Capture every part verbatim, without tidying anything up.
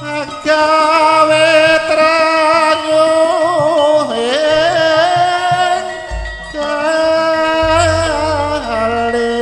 gawe tranyu ing kali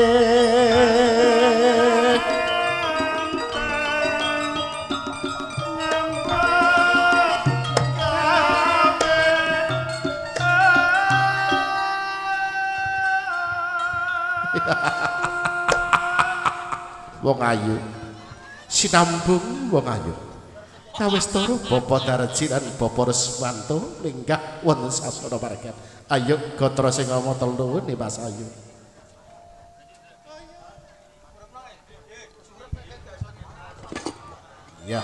wong ayu sinambung wong ayu kawis turu Bapa Darji lan Bapa Reswanto minggah wonten sasana margat ayo gatra sing ngama telu nih Mas Ayu ya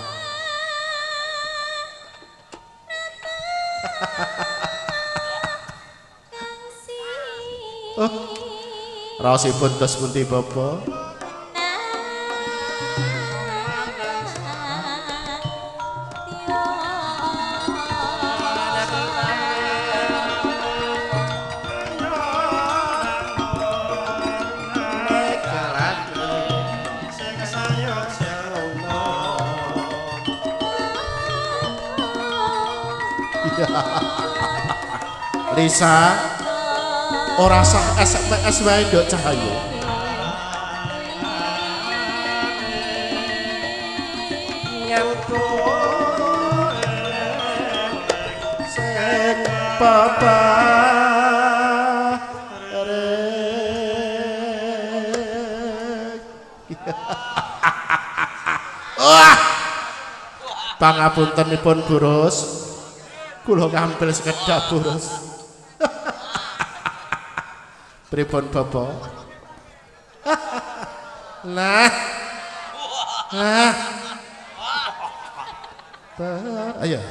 oh raosipun tos pundi Bapak Lisa ora sah S M S wae nduk Cahayu nyampu sing papa wah pangapuntenipun Burus kula ngampil sekedhap Burus pripun Bapak nah nah ayo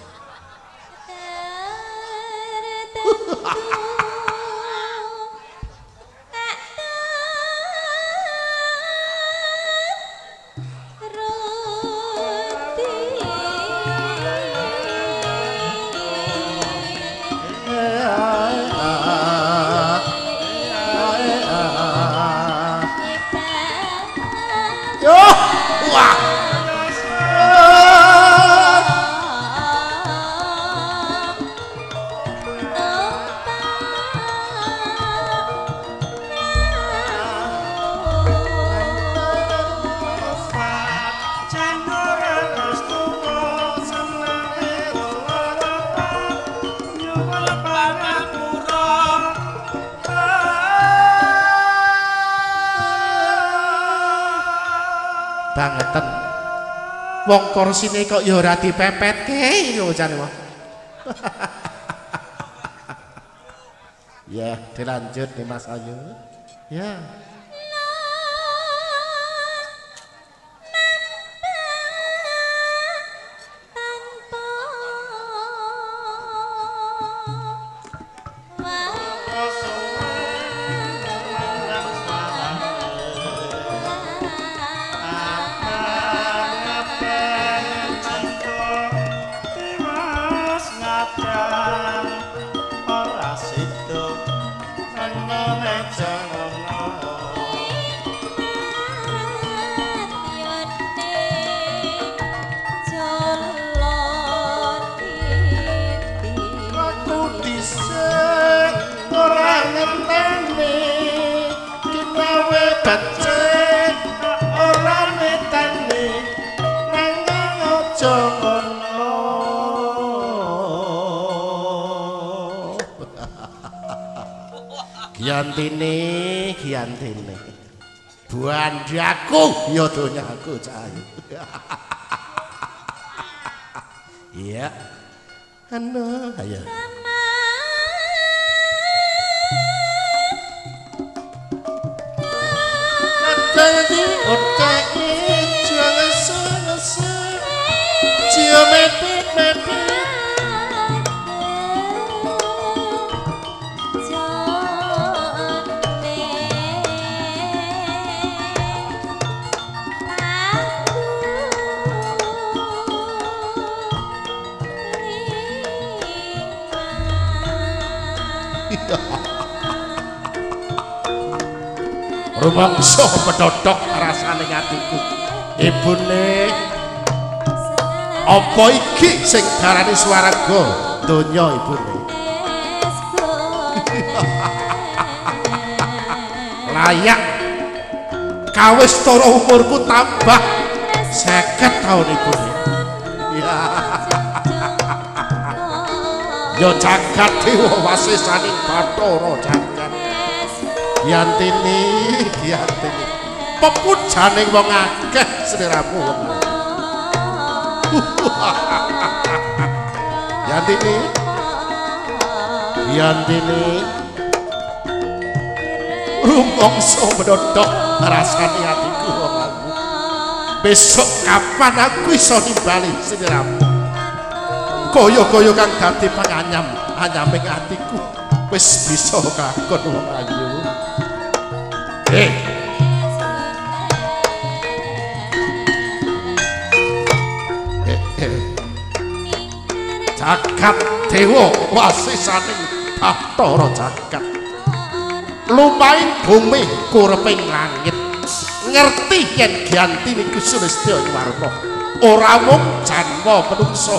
bangetan wong korsine kok ya ora dipepetke lho jane wong ya dilanjut nih Mas Ayu ya Giantine, Giantine, buandaku, ya donyaku Cahayu. Iya, anu, ayo. Jadi otak jangan selesai, cio mepet mepet. Rumangsa pedhodhok rasane atiku ibune apa iki sing darani swarga donya ibune layak kawis tara umurku tambah seket tahun ibune ya yo jagat dewa wasisaning Bathara jagat Yantini Yantini pepujaning wong akeh sliramu Yantini Yantini rumangsa menodok rasane atiku wong aku besok kapan aku iso nimbali sliramu kaya-kaya kang dadi panganyam anyaming atiku wis bisa kakon wong ayu eh jagat dewa wasisaning Bathara jagat lumaing bumi kureping langit ngerti yen Gyantini niku Sulistya Warna ora mung janma menungso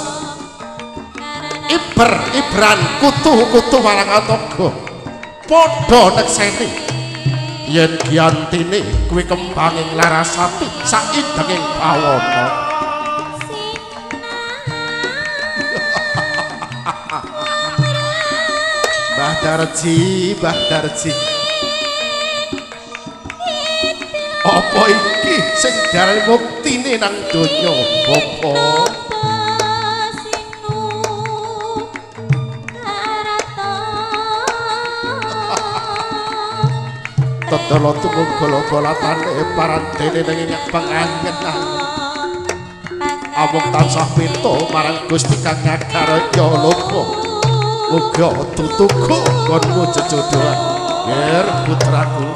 iber ibran kutu-kutu Warangataga padha nekseni yen Gyantini kuwi kembanging Larasati saindenging pawana Mbah Darji, Mbah Darji. Apa iki sing darani muktine nang donya, Bapak? Tetelo tumung golo-golatane parantene ning ing pangangenan. Amung tansah pinto marang Gusti Kang Ngagaraya Loka. Muga tutuku konmu jejodohan yer putraku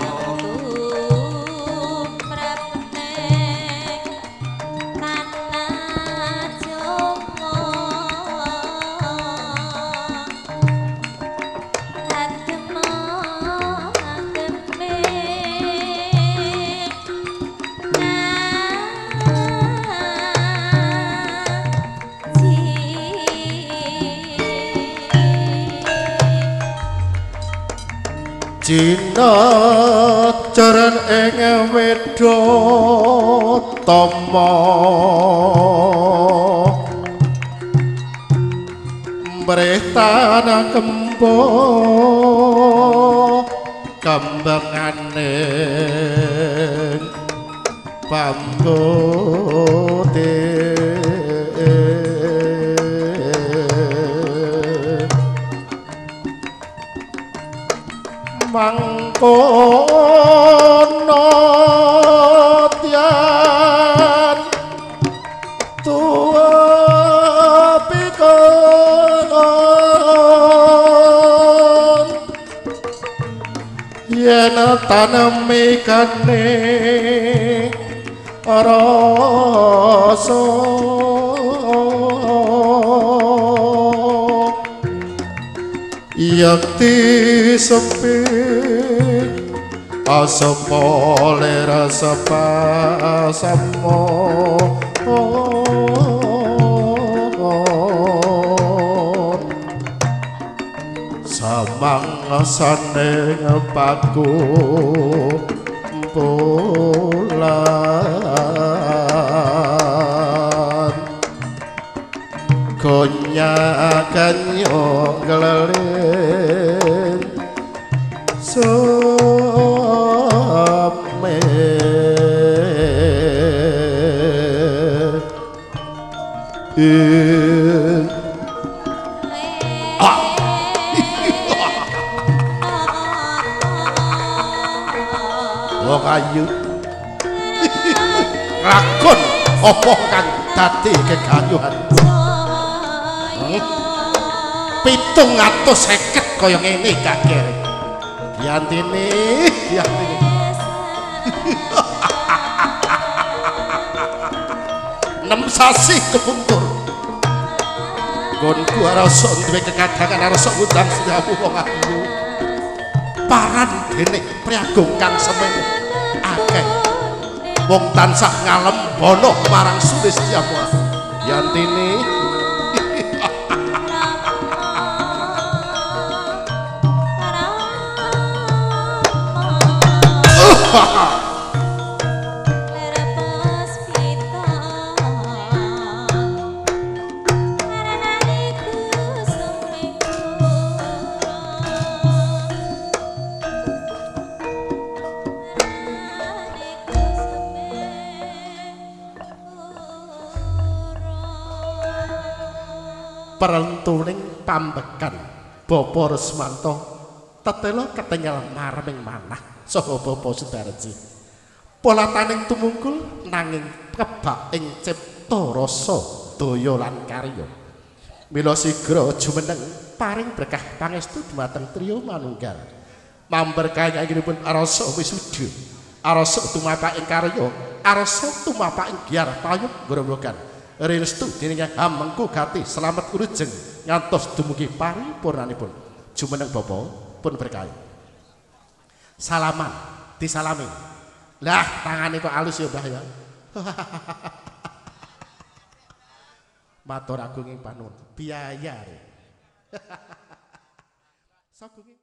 Cina jaran ing Wedhatama mrih tanah kembo kembangane pambote mangkono tian tua pikonon yen tanemi kane rasa yakti sepi asapa lera sapa samo samang asane paku bulan konyakan yo gelelin some in ah wong ayu lakon apa kang dadi kegayuhan pitung atus seket kaya ngene kakek Yantini Yantini enam sasi kepungkur gonku arasa duwe kekadangan arasa ngundang siramu wong ayu paran dene priagung kang semen akeh wong tansah ngalem bono marang Sulistya Yantini perentuning pambekan Bapa Resmanto tetelo ketinggal marming manah saha Bapa Sudarji polataning tumungkul nanging kebak ing cipta rasa daya lan karya mila sigra jumeneng paring berkah pangestu dumateng trio manunggal mamberkahi anggenipun arasa wisuda arasa tumapak ing karya arasa tumapak ing giar payung grombogan restu dening hamengku gati selamat urujeng ngantos dumugi paripurnanipun jumeneng Bapa pun berkahi salaman disalami lah tangane kok alus ya Mbah ya matur agung ing panuwun biaya